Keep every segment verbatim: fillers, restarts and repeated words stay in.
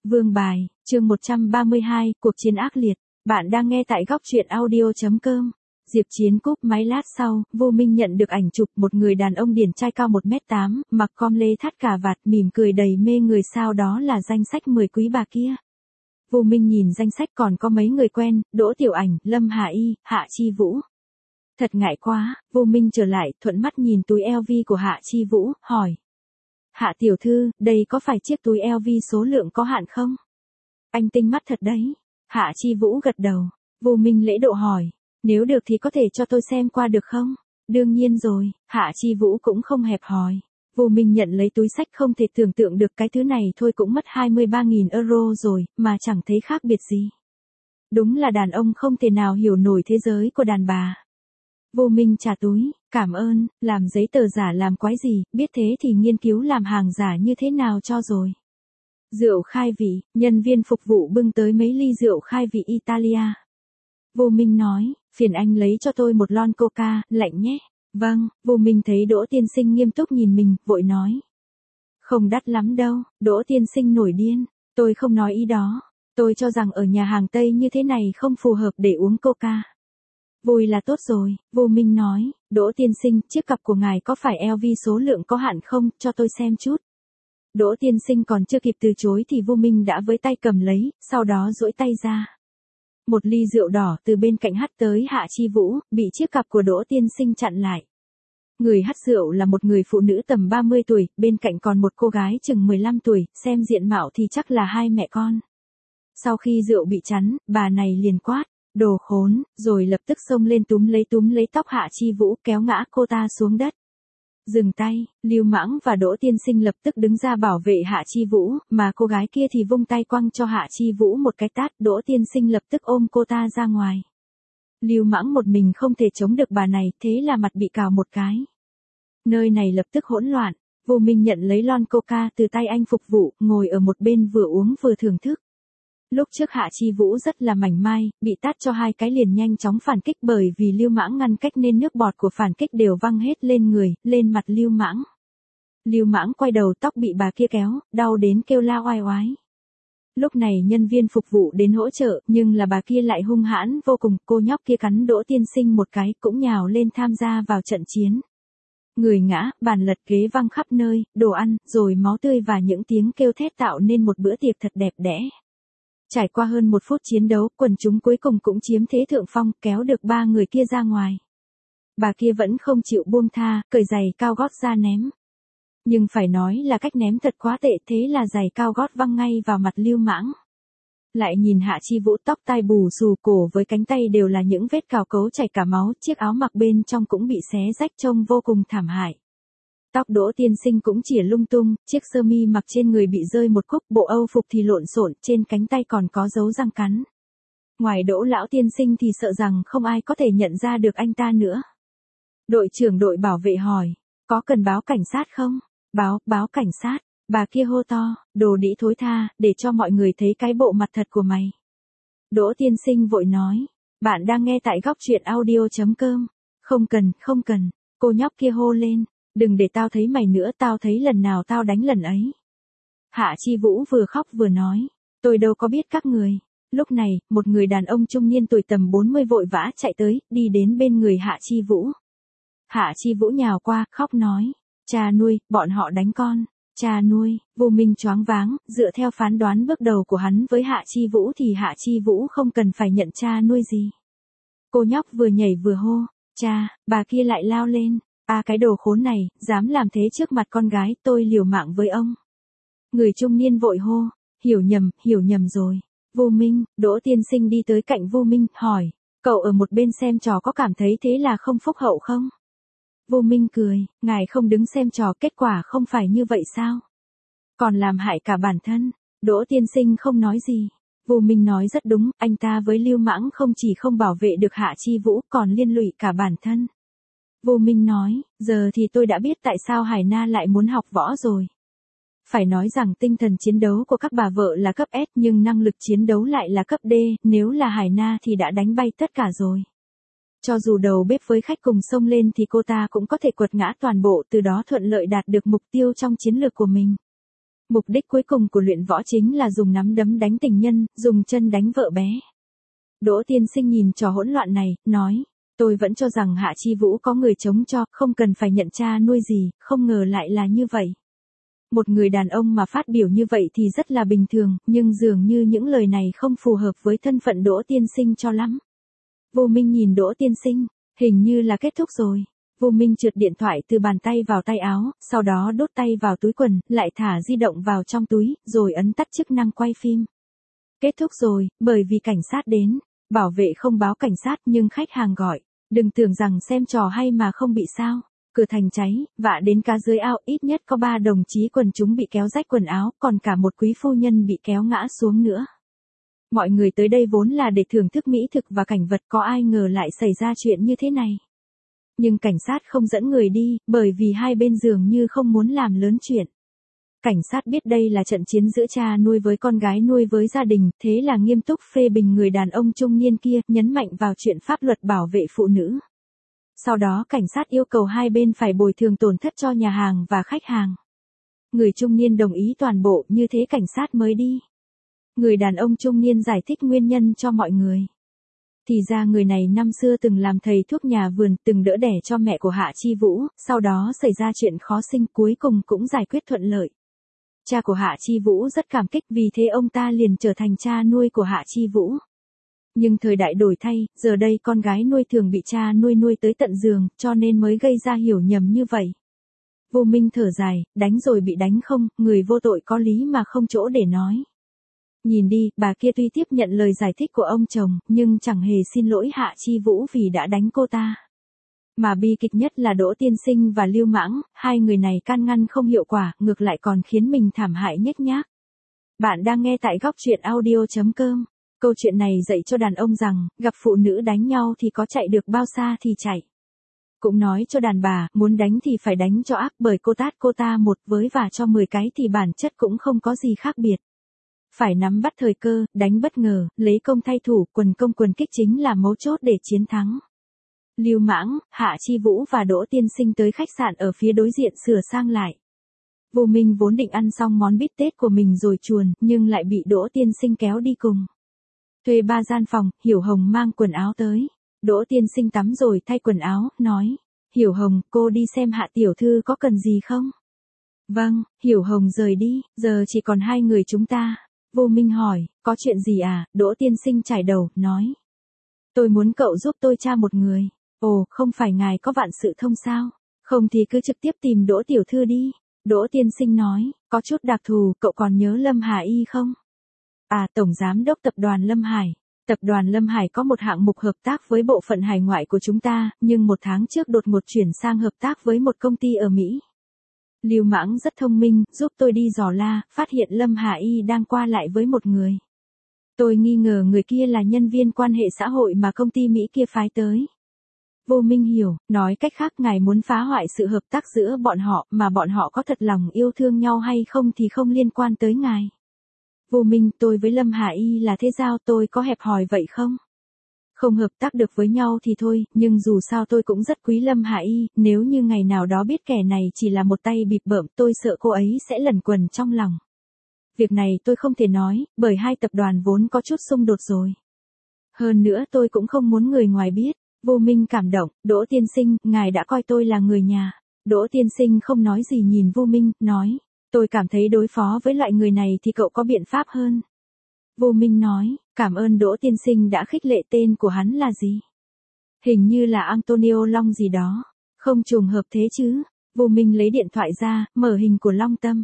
Vương bài, chương một trăm ba mươi hai, cuộc chiến ác liệt. Bạn đang nghe tại góc truyện audio chấm com. Diệp Chiến cúp máy lát sau, Vô Minh nhận được ảnh chụp một người đàn ông điển trai cao một mét tám, mặc com lê thắt cà vạt, mỉm cười đầy mê người, sao đó là danh sách mười quý bà kia. Vô Minh nhìn danh sách còn có mấy người quen, Đỗ Tiểu Ảnh, Lâm Hà Y, Hạ Chi Vũ. Thật ngại quá, Vô Minh trở lại, thuận mắt nhìn túi eo vi của Hạ Chi Vũ, hỏi. Hạ tiểu thư, đây có phải chiếc túi eo vi số lượng có hạn không? Anh tinh mắt thật đấy. Hạ Chi Vũ gật đầu. Vô Minh lễ độ hỏi. Nếu được thì có thể cho tôi xem qua được không? Đương nhiên rồi, Hạ Chi Vũ cũng không hẹp hòi. Vô Minh nhận lấy túi sách, không thể tưởng tượng được cái thứ này thôi cũng mất hai mươi ba nghìn euro rồi, mà chẳng thấy khác biệt gì. Đúng là đàn ông không thể nào hiểu nổi thế giới của đàn bà. Vô Minh trả túi, cảm ơn, làm giấy tờ giả làm quái gì, biết thế thì nghiên cứu làm hàng giả như thế nào cho rồi. Rượu khai vị, nhân viên phục vụ bưng tới mấy ly rượu khai vị Italia. Vô Minh nói, phiền anh lấy cho tôi một lon coca, lạnh nhé. Vâng, Vô Minh thấy Đỗ tiên sinh nghiêm túc nhìn mình, vội nói. Không đắt lắm đâu, Đỗ tiên sinh nổi điên, tôi không nói ý đó, tôi cho rằng ở nhà hàng Tây như thế này không phù hợp để uống coca. Vui là tốt rồi, Vô Minh nói, Đỗ tiên sinh, chiếc cặp của ngài có phải eo vi số lượng có hạn không, cho tôi xem chút. Đỗ tiên sinh còn chưa kịp từ chối thì Vô Minh đã với tay cầm lấy, sau đó duỗi tay ra. Một ly rượu đỏ từ bên cạnh hắt tới Hạ Chi Vũ, bị chiếc cặp của Đỗ tiên sinh chặn lại. Người hắt rượu là một người phụ nữ tầm ba mươi tuổi, bên cạnh còn một cô gái chừng mười lăm tuổi, xem diện mạo thì chắc là hai mẹ con. Sau khi rượu bị chắn, bà này liền quát. Đồ khốn, rồi lập tức xông lên túm lấy túm lấy tóc Hạ Chi Vũ, kéo ngã cô ta xuống đất. Dừng tay, Lưu Mãng và Đỗ tiên sinh lập tức đứng ra bảo vệ Hạ Chi Vũ, mà cô gái kia thì vung tay quăng cho Hạ Chi Vũ một cái tát, Đỗ tiên sinh lập tức ôm cô ta ra ngoài. Lưu Mãng một mình không thể chống được bà này, thế là mặt bị cào một cái. Nơi này lập tức hỗn loạn, Vô Minh nhận lấy lon coca từ tay anh phục vụ, ngồi ở một bên vừa uống vừa thưởng thức. Lúc trước Hạ Chi Vũ rất là mảnh mai, bị tát cho hai cái liền nhanh chóng phản kích, bởi vì Lưu Mãng ngăn cách nên nước bọt của phản kích đều văng hết lên người, lên mặt Lưu Mãng. Lưu Mãng quay đầu, tóc bị bà kia kéo, đau đến kêu la oai oái. Lúc này nhân viên phục vụ đến hỗ trợ, nhưng là bà kia lại hung hãn vô cùng, cô nhóc kia cắn Đỗ tiên sinh một cái, cũng nhào lên tham gia vào trận chiến. Người ngã, bàn lật, ghế văng khắp nơi, đồ ăn, rồi máu tươi và những tiếng kêu thét tạo nên một bữa tiệc thật đẹp đẽ. Trải qua hơn một phút chiến đấu, quần chúng cuối cùng cũng chiếm thế thượng phong, kéo được ba người kia ra ngoài. Bà kia vẫn không chịu buông tha, cởi giày cao gót ra ném. Nhưng phải nói là cách ném thật quá tệ, thế là giày cao gót văng ngay vào mặt Lưu Mãng. Lại nhìn Hạ Chi Vũ, tóc tai bù xù, cổ với cánh tay đều là những vết cào cấu chảy cả máu, chiếc áo mặc bên trong cũng bị xé rách trông vô cùng thảm hại. Tóc Đỗ tiên sinh cũng chỉa lung tung, chiếc sơ mi mặc trên người bị rơi một khúc, bộ âu phục thì lộn xộn, trên cánh tay còn có dấu răng cắn. Ngoài Đỗ lão tiên sinh thì sợ rằng không ai có thể nhận ra được anh ta nữa. Đội trưởng đội bảo vệ hỏi, có cần báo cảnh sát không? Báo, báo cảnh sát, bà kia hô to, đồ đĩ thối tha, để cho mọi người thấy cái bộ mặt thật của mày. Đỗ tiên sinh vội nói, bạn đang nghe tại góc truyện audio chấm com. Không cần, không cần, cô nhóc kia hô lên. Đừng để tao thấy mày nữa, tao thấy lần nào tao đánh lần ấy. Hạ Chi Vũ vừa khóc vừa nói, tôi đâu có biết các người. Lúc này, một người đàn ông trung niên tuổi tầm bốn mươi vội vã chạy tới, đi đến bên người Hạ Chi Vũ. Hạ Chi Vũ nhào qua, khóc nói, cha nuôi, bọn họ đánh con. Cha nuôi, Vô Minh choáng váng, dựa theo phán đoán bước đầu của hắn với Hạ Chi Vũ thì Hạ Chi Vũ không cần phải nhận cha nuôi gì. Cô nhóc vừa nhảy vừa hô, cha, bà kia lại lao lên. À cái đồ khốn này, dám làm thế trước mặt con gái, tôi liều mạng với ông. Người trung niên vội hô, hiểu nhầm, hiểu nhầm rồi. Vô Minh, Đỗ tiên sinh đi tới cạnh Vô Minh, hỏi, cậu ở một bên xem trò có cảm thấy thế là không phúc hậu không? Vô Minh cười, ngài không đứng xem trò, kết quả không phải như vậy sao? Còn làm hại cả bản thân. Đỗ tiên sinh không nói gì. Vô Minh nói rất đúng, anh ta với Lưu Mãng không chỉ không bảo vệ được Hạ Chi Vũ, còn liên lụy cả bản thân. Vô Minh nói, giờ thì tôi đã biết tại sao Hải Na lại muốn học võ rồi. Phải nói rằng tinh thần chiến đấu của các bà vợ là cấp S nhưng năng lực chiến đấu lại là cấp D, nếu là Hải Na thì đã đánh bay tất cả rồi. Cho dù đầu bếp với khách cùng xông lên thì cô ta cũng có thể quật ngã toàn bộ, từ đó thuận lợi đạt được mục tiêu trong chiến lược của mình. Mục đích cuối cùng của luyện võ chính là dùng nắm đấm đánh tình nhân, dùng chân đánh vợ bé. Đỗ Tiên Sinh nhìn trò hỗn loạn này, nói, tôi vẫn cho rằng Hạ Chi Vũ có người chống cho, không cần phải nhận cha nuôi gì, không ngờ lại là như vậy. Một người đàn ông mà phát biểu như vậy thì rất là bình thường, nhưng dường như những lời này không phù hợp với thân phận Đỗ Tiên Sinh cho lắm. Vô Minh nhìn Đỗ Tiên Sinh, hình như là kết thúc rồi. Vô Minh trượt điện thoại từ bàn tay vào tay áo, sau đó đốt tay vào túi quần, lại thả di động vào trong túi, rồi ấn tắt chức năng quay phim. Kết thúc rồi, bởi vì cảnh sát đến. Bảo vệ không báo cảnh sát nhưng khách hàng gọi. Đừng tưởng rằng xem trò hay mà không bị sao. Cửa thành cháy, vạ đến cá dưới ao, ít nhất có ba đồng chí quần chúng bị kéo rách quần áo, còn cả một quý phu nhân bị kéo ngã xuống nữa. Mọi người tới đây vốn là để thưởng thức mỹ thực và cảnh vật, có ai ngờ lại xảy ra chuyện như thế này. Nhưng cảnh sát không dẫn người đi, bởi vì hai bên dường như không muốn làm lớn chuyện. Cảnh sát biết đây là trận chiến giữa cha nuôi với con gái nuôi với gia đình, thế là nghiêm túc phê bình người đàn ông trung niên kia, nhấn mạnh vào chuyện pháp luật bảo vệ phụ nữ. Sau đó cảnh sát yêu cầu hai bên phải bồi thường tổn thất cho nhà hàng và khách hàng. Người trung niên đồng ý toàn bộ, như thế cảnh sát mới đi. Người đàn ông trung niên giải thích nguyên nhân cho mọi người. Thì ra người này năm xưa từng làm thầy thuốc nhà vườn, từng đỡ đẻ cho mẹ của Hạ Chi Vũ, sau đó xảy ra chuyện khó sinh, cuối cùng cũng giải quyết thuận lợi. Cha của Hạ Chi Vũ rất cảm kích, vì thế ông ta liền trở thành cha nuôi của Hạ Chi Vũ. Nhưng thời đại đổi thay, giờ đây con gái nuôi thường bị cha nuôi nuôi tới tận giường, cho nên mới gây ra hiểu nhầm như vậy. Vô Minh thở dài, đánh rồi bị đánh không, người vô tội có lý mà không chỗ để nói. Nhìn đi, bà kia tuy tiếp nhận lời giải thích của ông chồng, nhưng chẳng hề xin lỗi Hạ Chi Vũ vì đã đánh cô ta. Mà bi kịch nhất là Đỗ Tiên Sinh và Lưu Mãng, hai người này can ngăn không hiệu quả, ngược lại còn khiến mình thảm hại nhếch nhác. Bạn đang nghe tại góc truyện audio chấm com. Câu chuyện này dạy cho đàn ông rằng, gặp phụ nữ đánh nhau thì có chạy được bao xa thì chạy. Cũng nói cho đàn bà, muốn đánh thì phải đánh cho ác, bởi cô tát cô ta một với và cho mười cái thì bản chất cũng không có gì khác biệt. Phải nắm bắt thời cơ, đánh bất ngờ, lấy công thay thủ, quần công quần kích chính là mấu chốt để chiến thắng. Lưu Mãng, Hạ Chi Vũ và Đỗ Tiên Sinh tới khách sạn ở phía đối diện sửa sang lại. Vô Minh vốn định ăn xong món bít tết của mình rồi chuồn, nhưng lại bị Đỗ Tiên Sinh kéo đi cùng. Thuê ba gian phòng, Hiểu Hồng mang quần áo tới. Đỗ Tiên Sinh tắm rồi thay quần áo, nói, Hiểu Hồng, cô đi xem Hạ tiểu thư có cần gì không? Vâng, Hiểu Hồng rời đi, giờ chỉ còn hai người chúng ta. Vô Minh hỏi, có chuyện gì à? Đỗ Tiên Sinh chải đầu, nói. Tôi muốn cậu giúp tôi tra một người. Ồ, không phải ngài có vạn sự thông sao? Không thì cứ trực tiếp tìm Đỗ tiểu thư đi. Đỗ Tiên Sinh nói, có chút đặc thù, cậu còn nhớ Lâm Hà Y không? À, Tổng Giám đốc Tập đoàn Lâm Hải. Tập đoàn Lâm Hải có một hạng mục hợp tác với bộ phận hải ngoại của chúng ta, nhưng một tháng trước đột ngột chuyển sang hợp tác với một công ty ở Mỹ. Lưu Mãng rất thông minh, giúp tôi đi dò la, phát hiện Lâm Hà Y đang qua lại với một người. Tôi nghi ngờ người kia là nhân viên quan hệ xã hội mà công ty Mỹ kia phái tới. Vô Minh hiểu, nói cách khác ngài muốn phá hoại sự hợp tác giữa bọn họ, mà bọn họ có thật lòng yêu thương nhau hay không thì không liên quan tới ngài. Vô Minh, tôi với Lâm Hà Y là thế giao, tôi có hẹp hòi vậy không? Không hợp tác được với nhau thì thôi, nhưng dù sao tôi cũng rất quý Lâm Hà Y, nếu như ngày nào đó biết kẻ này chỉ là một tay bịp bợm, tôi sợ cô ấy sẽ lẩn quẩn trong lòng. Việc này tôi không thể nói, bởi hai tập đoàn vốn có chút xung đột rồi. Hơn nữa tôi cũng không muốn người ngoài biết. Vô Minh cảm động, Đỗ Tiên Sinh, ngài đã coi tôi là người nhà. Đỗ Tiên Sinh không nói gì nhìn Vô Minh, nói, tôi cảm thấy đối phó với loại người này thì cậu có biện pháp hơn. Vô Minh nói, cảm ơn Đỗ Tiên Sinh đã khích lệ, tên của hắn là gì? Hình như là Antonio Long gì đó, không trùng hợp thế chứ. Vô Minh lấy điện thoại ra, mở hình của Long Tâm.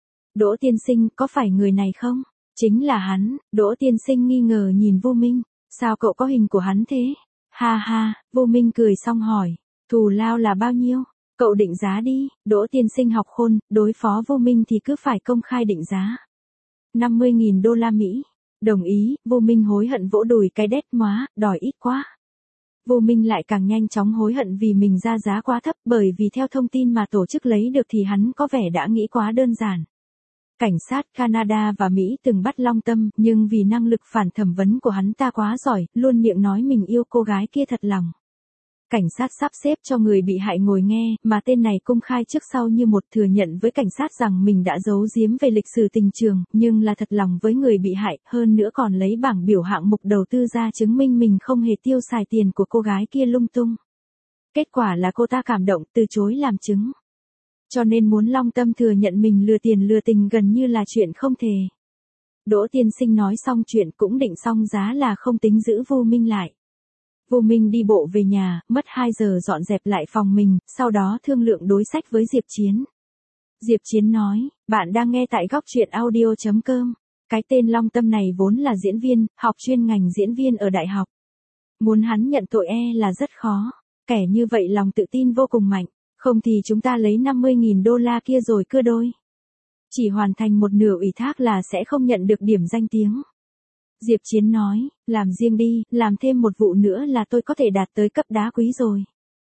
Đỗ Tiên Sinh, có phải người này không? Chính là hắn. Đỗ Tiên Sinh nghi ngờ nhìn Vô Minh, sao cậu có hình của hắn thế? Ha ha, Vô Minh cười xong hỏi, thù lao là bao nhiêu? Cậu định giá đi. Đỗ Tiên Sinh học khôn, đối phó Vô Minh thì cứ phải công khai định giá. năm mươi nghìn đô la Mỹ. Đồng ý. Vô Minh hối hận vỗ đùi, cái đét móa, đòi ít quá. Vô Minh lại càng nhanh chóng hối hận vì mình ra giá quá thấp, bởi vì theo thông tin mà tổ chức lấy được thì hắn có vẻ đã nghĩ quá đơn giản. Cảnh sát Canada và Mỹ từng bắt Long Tâm, nhưng vì năng lực phản thẩm vấn của hắn ta quá giỏi, luôn miệng nói mình yêu cô gái kia thật lòng. Cảnh sát sắp xếp cho người bị hại ngồi nghe, mà tên này công khai trước sau như một, thừa nhận với cảnh sát rằng mình đã giấu giếm về lịch sử tình trường, nhưng là thật lòng với người bị hại, hơn nữa còn lấy bảng biểu hạng mục đầu tư ra chứng minh mình không hề tiêu xài tiền của cô gái kia lung tung. Kết quả là cô ta cảm động, từ chối làm chứng. Cho nên muốn Long Tâm thừa nhận mình lừa tiền lừa tình gần như là chuyện không thể. Đỗ tiên sinh nói xong chuyện cũng định xong giá là không tính giữ Vu Minh lại. Vu Minh đi bộ về nhà, mất hai giờ dọn dẹp lại phòng mình, sau đó thương lượng đối sách với Diệp Chiến. Diệp Chiến nói, bạn đang nghe tại góc truyện audio chấm com. Cái tên Long Tâm này vốn là diễn viên, học chuyên ngành diễn viên ở đại học. Muốn hắn nhận tội e là rất khó. Kẻ như vậy lòng tự tin vô cùng mạnh. Không thì chúng ta lấy năm mươi nghìn đô la kia rồi cưa đôi. Chỉ hoàn thành một nửa ủy thác là sẽ không nhận được điểm danh tiếng. Diệp Chiến nói, làm riêng đi, làm thêm một vụ nữa là tôi có thể đạt tới cấp đá quý rồi.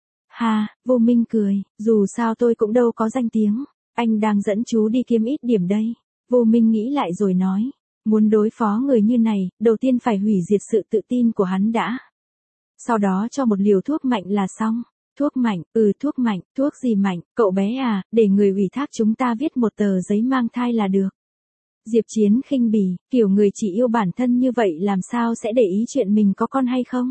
Ha, Vô Minh cười, dù sao tôi cũng đâu có danh tiếng, anh đang dẫn chú đi kiếm ít điểm đây. Vô Minh nghĩ lại rồi nói, muốn đối phó người như này, đầu tiên phải hủy diệt sự tự tin của hắn đã. Sau đó cho một liều thuốc mạnh là xong. Thuốc mạnh, ừ thuốc mạnh, thuốc gì mạnh, cậu bé à, để người ủy thác chúng ta viết một tờ giấy mang thai là được. Diệp Chiến khinh bỉ, kiểu người chỉ yêu bản thân như vậy làm sao sẽ để ý chuyện mình có con hay không?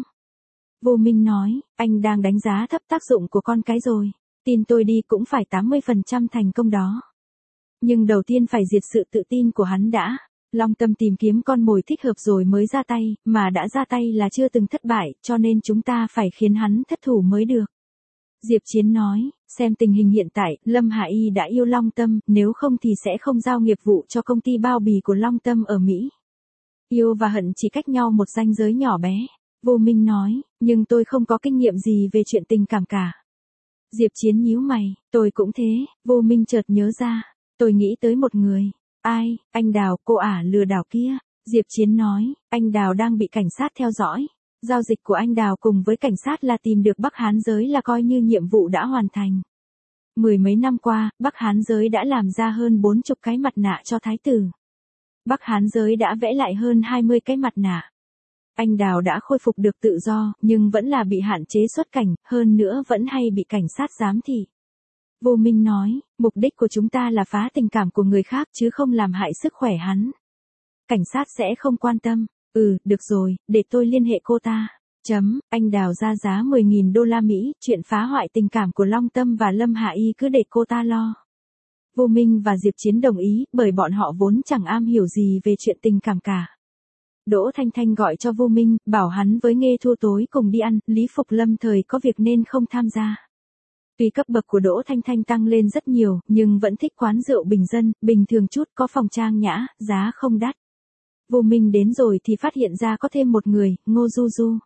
Vô Minh nói, anh đang đánh giá thấp tác dụng của con cái rồi, tin tôi đi cũng phải tám mươi phần trăm thành công đó. Nhưng đầu tiên phải diệt sự tự tin của hắn đã. Long Tâm tìm kiếm con mồi thích hợp rồi mới ra tay, mà đã ra tay là chưa từng thất bại, cho nên chúng ta phải khiến hắn thất thủ mới được. Diệp Chiến nói, xem tình hình hiện tại, Lâm Hạ Y đã yêu Long Tâm, nếu không thì sẽ không giao nghiệp vụ cho công ty bao bì của Long Tâm ở Mỹ. Yêu và hận chỉ cách nhau một ranh giới nhỏ bé. Vô Minh nói, nhưng tôi không có kinh nghiệm gì về chuyện tình cảm cả. Diệp Chiến nhíu mày, tôi cũng thế. Vô Minh chợt nhớ ra, tôi nghĩ tới một người. Ai, anh Đào, cô ả lừa đảo kia. Diệp Chiến nói, anh Đào đang bị cảnh sát theo dõi. Giao dịch của anh Đào cùng với cảnh sát là tìm được Bắc Hán giới là coi như nhiệm vụ đã hoàn thành. Mười mấy năm qua, Bắc Hán giới đã làm ra hơn bốn chục cái mặt nạ cho thái tử. Bắc Hán giới đã vẽ lại hơn hai mươi cái mặt nạ. Anh Đào đã khôi phục được tự do, nhưng vẫn là bị hạn chế xuất cảnh, hơn nữa vẫn hay bị cảnh sát giám thị. Vô Minh nói, mục đích của chúng ta là phá tình cảm của người khác chứ không làm hại sức khỏe hắn. Cảnh sát sẽ không quan tâm. Ừ, được rồi, để tôi liên hệ cô ta. Chấm, anh Đào ra giá mười nghìn đô la Mỹ, chuyện phá hoại tình cảm của Long Tâm và Lâm Hạ Y cứ để cô ta lo. Vô Minh và Diệp Chiến đồng ý, bởi bọn họ vốn chẳng am hiểu gì về chuyện tình cảm cả. Đỗ Thanh Thanh gọi cho Vô Minh, bảo hắn với Nghê Thu tối cùng đi ăn, Lý Phục Lâm thời có việc nên không tham gia. Tuy cấp bậc của Đỗ Thanh Thanh tăng lên rất nhiều, nhưng vẫn thích quán rượu bình dân, bình thường chút, có phòng trang nhã, giá không đắt. Vô Minh đến rồi thì phát hiện ra có thêm một người, Ngô Du Du.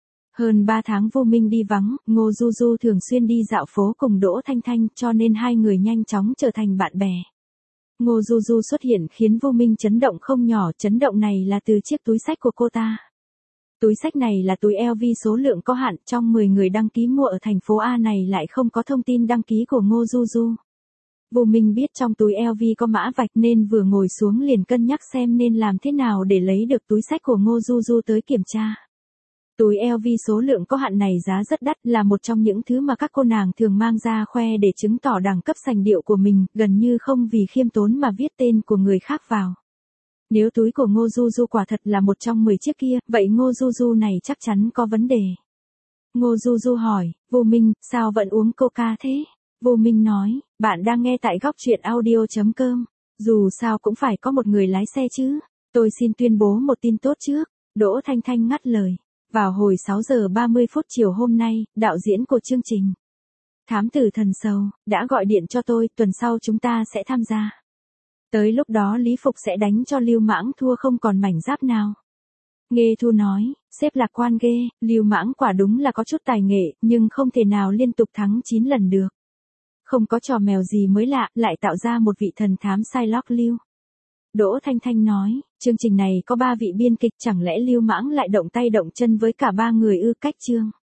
Hơn ba tháng Vô Minh đi vắng, Ngô Du Du thường xuyên đi dạo phố cùng Đỗ Thanh Thanh, cho nên hai người nhanh chóng trở thành bạn bè. Ngô Du Du xuất hiện khiến Vô Minh chấn động không nhỏ, chấn động này là từ chiếc túi xách của cô ta. Túi xách này là túi L V số lượng có hạn, trong mười người đăng ký mua ở thành phố A này lại không có thông tin đăng ký của Ngô Du Du. Vô Minh biết trong túi L V có mã vạch nên vừa ngồi xuống liền cân nhắc xem nên làm thế nào để lấy được túi xách của Ngô Du Du tới kiểm tra. Túi L V số lượng có hạn này giá rất đắt, là một trong những thứ mà các cô nàng thường mang ra khoe để chứng tỏ đẳng cấp sành điệu của mình, gần như không vì khiêm tốn mà viết tên của người khác vào. Nếu túi của Ngô Du Du quả thật là một trong mười chiếc kia, vậy Ngô Du Du này chắc chắn có vấn đề. Ngô Du Du hỏi, Vô Minh, sao vẫn uống coca thế? Vô Minh nói, bạn đang nghe tại góc truyện audio chấm com. Dù sao cũng phải có một người lái xe chứ. Tôi xin tuyên bố một tin tốt trước. Đỗ Thanh Thanh ngắt lời. Vào hồi sáu giờ ba mươi phút chiều hôm nay, đạo diễn của chương trình Thám Tử Thần Sầu đã gọi điện cho tôi, tuần sau chúng ta sẽ tham gia. Tới lúc đó Lý Phục sẽ đánh cho Lưu Mãng thua không còn mảnh giáp nào. Nghê Thu nói, sếp lạc quan ghê, Lưu Mãng quả đúng là có chút tài nghệ, nhưng không thể nào liên tục thắng chín lần được. Không có trò mèo gì mới lạ, lại tạo ra một vị thần thám Shylock Lưu. Đỗ Thanh Thanh nói, chương trình này có ba vị biên kịch, chẳng lẽ Lưu Mãng lại động tay động chân với cả ba người ư? Cách chương